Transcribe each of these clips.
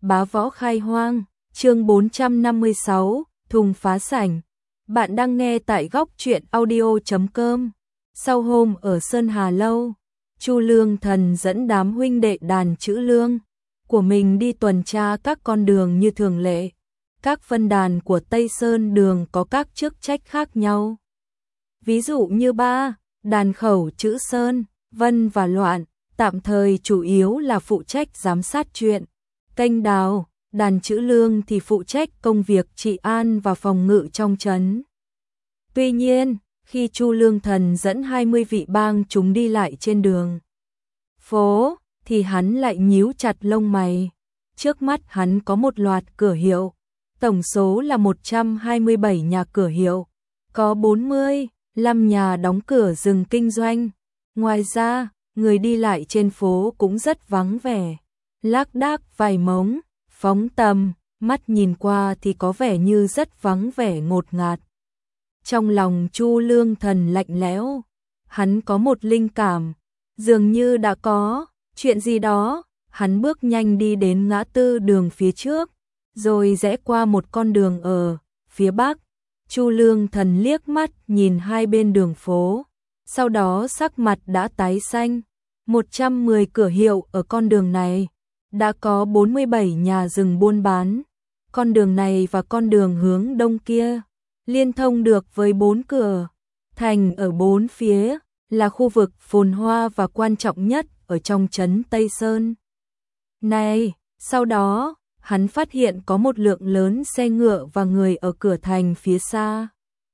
Bá võ khai hoang, chương 456, thùng phá sảnh. Bạn đang nghe tại góc truyện audio.com. Sau hôm ở Sơn Hà Lâu, Chu Lương Thần dẫn đám huynh đệ đàn chữ lương của mình đi tuần tra các con đường như thường lệ. Các phân đàn của Tây Sơn đường có các chức trách khác nhau. Ví dụ như đàn khẩu chữ Sơn, Vân và Loạn, tạm thời chủ yếu là phụ trách giám sát chuyện kênh đào, đàn chữ lương thì phụ trách công việc trị an và phòng ngự trong trấn. Tuy nhiên, khi Chu Lương Thần dẫn 20 vị bang chúng đi lại trên đường phố, thì hắn lại nhíu chặt lông mày. Trước mắt hắn có một loạt cửa hiệu, tổng số là 127 nhà cửa hiệu, có 45 nhà đóng cửa dừng kinh doanh. Ngoài ra, người đi lại trên phố cũng rất vắng vẻ. Lác đác vài mống, phóng tầm, mắt nhìn qua thì có vẻ như rất vắng vẻ ngột ngạt. Trong lòng Chu Lương Thần lạnh lẽo, hắn có một linh cảm, dường như đã có chuyện gì đó. Hắn bước nhanh đi đến ngã tư đường phía trước, rồi rẽ qua một con đường ở phía bắc. Chu Lương Thần liếc mắt nhìn hai bên đường phố, sau đó sắc mặt đã tái xanh. 110 cửa hiệu ở con đường này, đã có 47 nhà dừng buôn bán. Con đường này và con đường hướng đông kia liên thông được với 4 cửa thành ở bốn phía, là khu vực phồn hoa và quan trọng nhất ở trong trấn Tây Sơn này. Sau đó, hắn phát hiện có một lượng lớn xe ngựa và người ở cửa thành phía xa.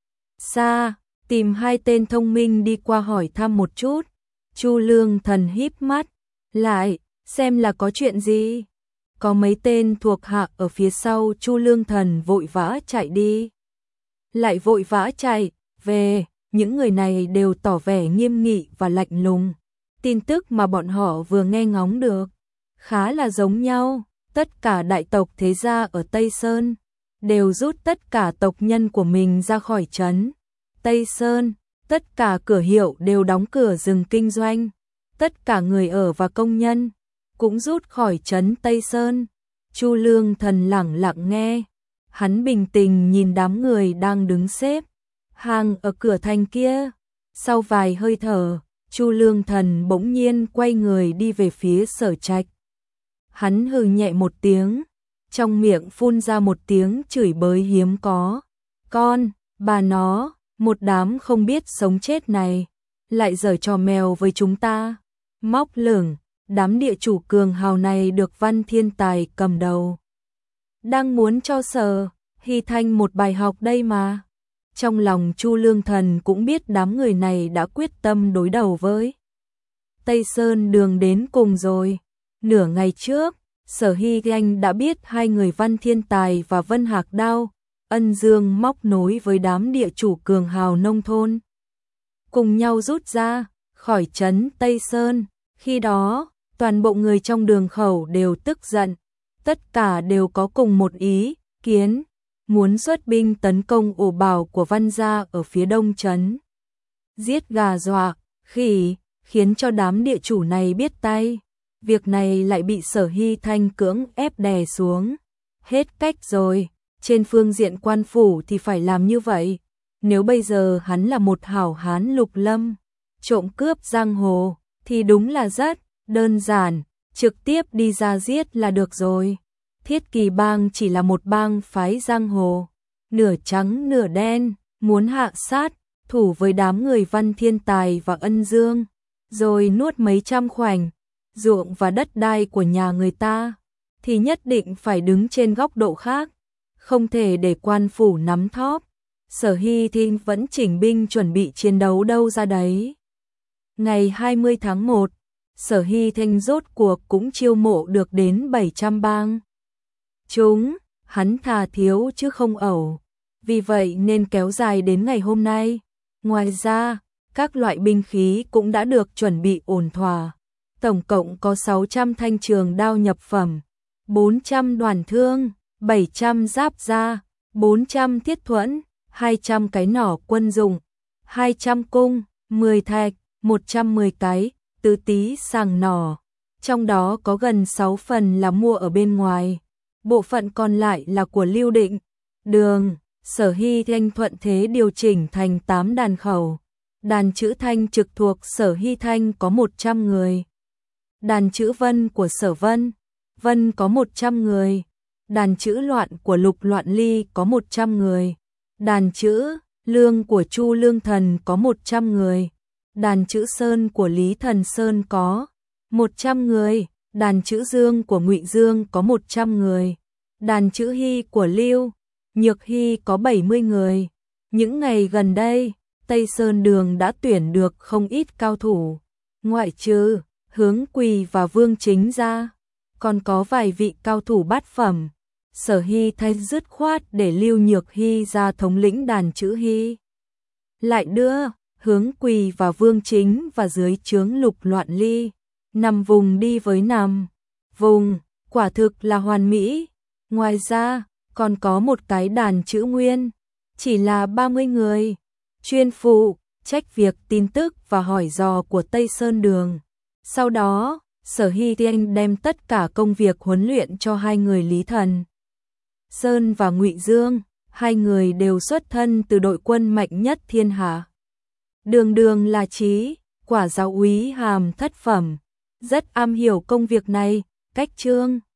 Tìm hai tên thông minh đi qua hỏi thăm một chút. Chu Lương Thần híp mắt lại, xem là có chuyện gì. Có mấy tên thuộc hạ ở phía sau Chu Lương Thần vội vã chạy đi, lại vội vã chạy về. Những người này đều tỏ vẻ nghiêm nghị và lạnh lùng. Tin tức mà bọn họ vừa nghe ngóng được khá là giống nhau. Tất cả đại tộc thế gia ở Tây Sơn đều rút tất cả tộc nhân của mình ra khỏi trấn Tây Sơn. Tất cả cửa hiệu đều đóng cửa dừng kinh doanh. Tất cả người ở và công nhân cũng rút khỏi trấn Tây Sơn. Chu Lương Thần lẳng lặng nghe. Hắn bình tĩnh nhìn đám người đang đứng xếp hàng ở cửa thành kia. Sau vài hơi thở, Chu Lương Thần bỗng nhiên quay người đi về phía Sở Trạch. Hắn hừ nhẹ một tiếng, trong miệng phun ra một tiếng chửi bới hiếm có. Con, bà nó, một đám không biết sống chết này, lại giở trò mèo với chúng ta. Móc lửng, đám địa chủ cường hào này được Văn Thiên Tài cầm đầu, đang muốn cho Sở Hy Thanh một bài học đây mà. Trong lòng Chu Lương Thần cũng biết đám người này đã quyết tâm đối đầu với Tây Sơn đường đến cùng rồi. Nửa ngày trước, Sở Hy Thanh đã biết hai người Văn Thiên Tài và Vân Hạc Đao, Ân Dương móc nối với đám địa chủ cường hào nông thôn, cùng nhau rút ra khỏi trấn Tây Sơn. Khi đó, toàn bộ người trong đường khẩu đều tức giận, tất cả đều có cùng một ý kiến, muốn xuất binh tấn công ổ bảo của Văn gia ở phía đông trấn, giết gà dọa khỉ, khiến cho đám địa chủ này biết tay. Việc này lại bị Sở Hy Thanh cưỡng ép đè xuống. Hết cách rồi, trên phương diện quan phủ thì phải làm như vậy. Nếu bây giờ hắn là một hảo hán lục lâm, trộm cướp giang hồ, thì đúng là rất đơn giản, trực tiếp đi ra giết là được rồi. Thiết Kỳ bang chỉ là một bang phái giang hồ, nửa trắng nửa đen, muốn hạ sát thủ với đám người Văn Thiên Tài và Ân Dương, rồi nuốt mấy trăm khoảnh ruộng và đất đai của nhà người ta, thì nhất định phải đứng trên góc độ khác, không thể để quan phủ nắm thóp. Sở Hy Thanh vẫn chỉnh binh chuẩn bị chiến đấu đâu ra đấy. Ngày 20 tháng 1, Sở Hy Thanh rốt cuộc cũng chiêu mộ được đến 700 bang hắn thà thiếu chứ không ẩu, vì vậy nên kéo dài đến ngày hôm nay. Ngoài ra, các loại binh khí cũng đã được chuẩn bị ổn thỏa. Tổng cộng có 600 thanh trường đao nhập phẩm, 400 đoàn thương, 700 giáp da, 400 thiết thuẫn, 200 cái nỏ quân dụng, 200 cung, 10 thạch, 110 cái tứ tí sàng nỏ. Trong đó có gần 6 phần là mua ở bên ngoài, bộ phận còn lại là của Lưu Định, Đường, Sở Hy Thanh thuận thế điều chỉnh thành 8 đàn khẩu. Đàn chữ Thanh trực thuộc Sở Hy Thanh có 100 người. Đàn chữ Vân của Sở Vân, Vân có 100 người. Đàn chữ Loạn của Lục Loạn Ly có 100 người. Đàn chữ Lương của Chu Lương Thần có 100 người. Đàn chữ Sơn của Lý Thần Sơn có 100 người. Đàn chữ Dương của Ngụy Dương có 100 người. Đàn chữ Hy của Lưu Nhược Hy có 70 người. Những ngày gần đây, Tây Sơn Đường đã tuyển được không ít cao thủ, ngoại trừ Hướng Quỳ và Vương Chính ra, còn có vài vị cao thủ bát phẩm. Sở Hy thay dứt khoát để Lưu Nhược Hy ra thống lĩnh đàn chữ Hy, lại đưa Hướng Quỳ và Vương Chính và dưới trướng Lục Loạn Ly, nằm vùng đi với nằm vùng, quả thực là hoàn mỹ. Ngoài ra, còn có một cái đàn chữ Nguyên, chỉ là 30 người, chuyên phụ trách việc tin tức và hỏi dò của Tây Sơn Đường. Sau đó, Sở Hy Thanh đem tất cả công việc huấn luyện cho hai người Lý Thần Sơn và Ngụy Dương, hai người đều xuất thân từ đội quân mạnh nhất thiên hạ. Đường Đường là Trí, quả giáo úy hàm thất phẩm, rất am hiểu công việc này, cách chương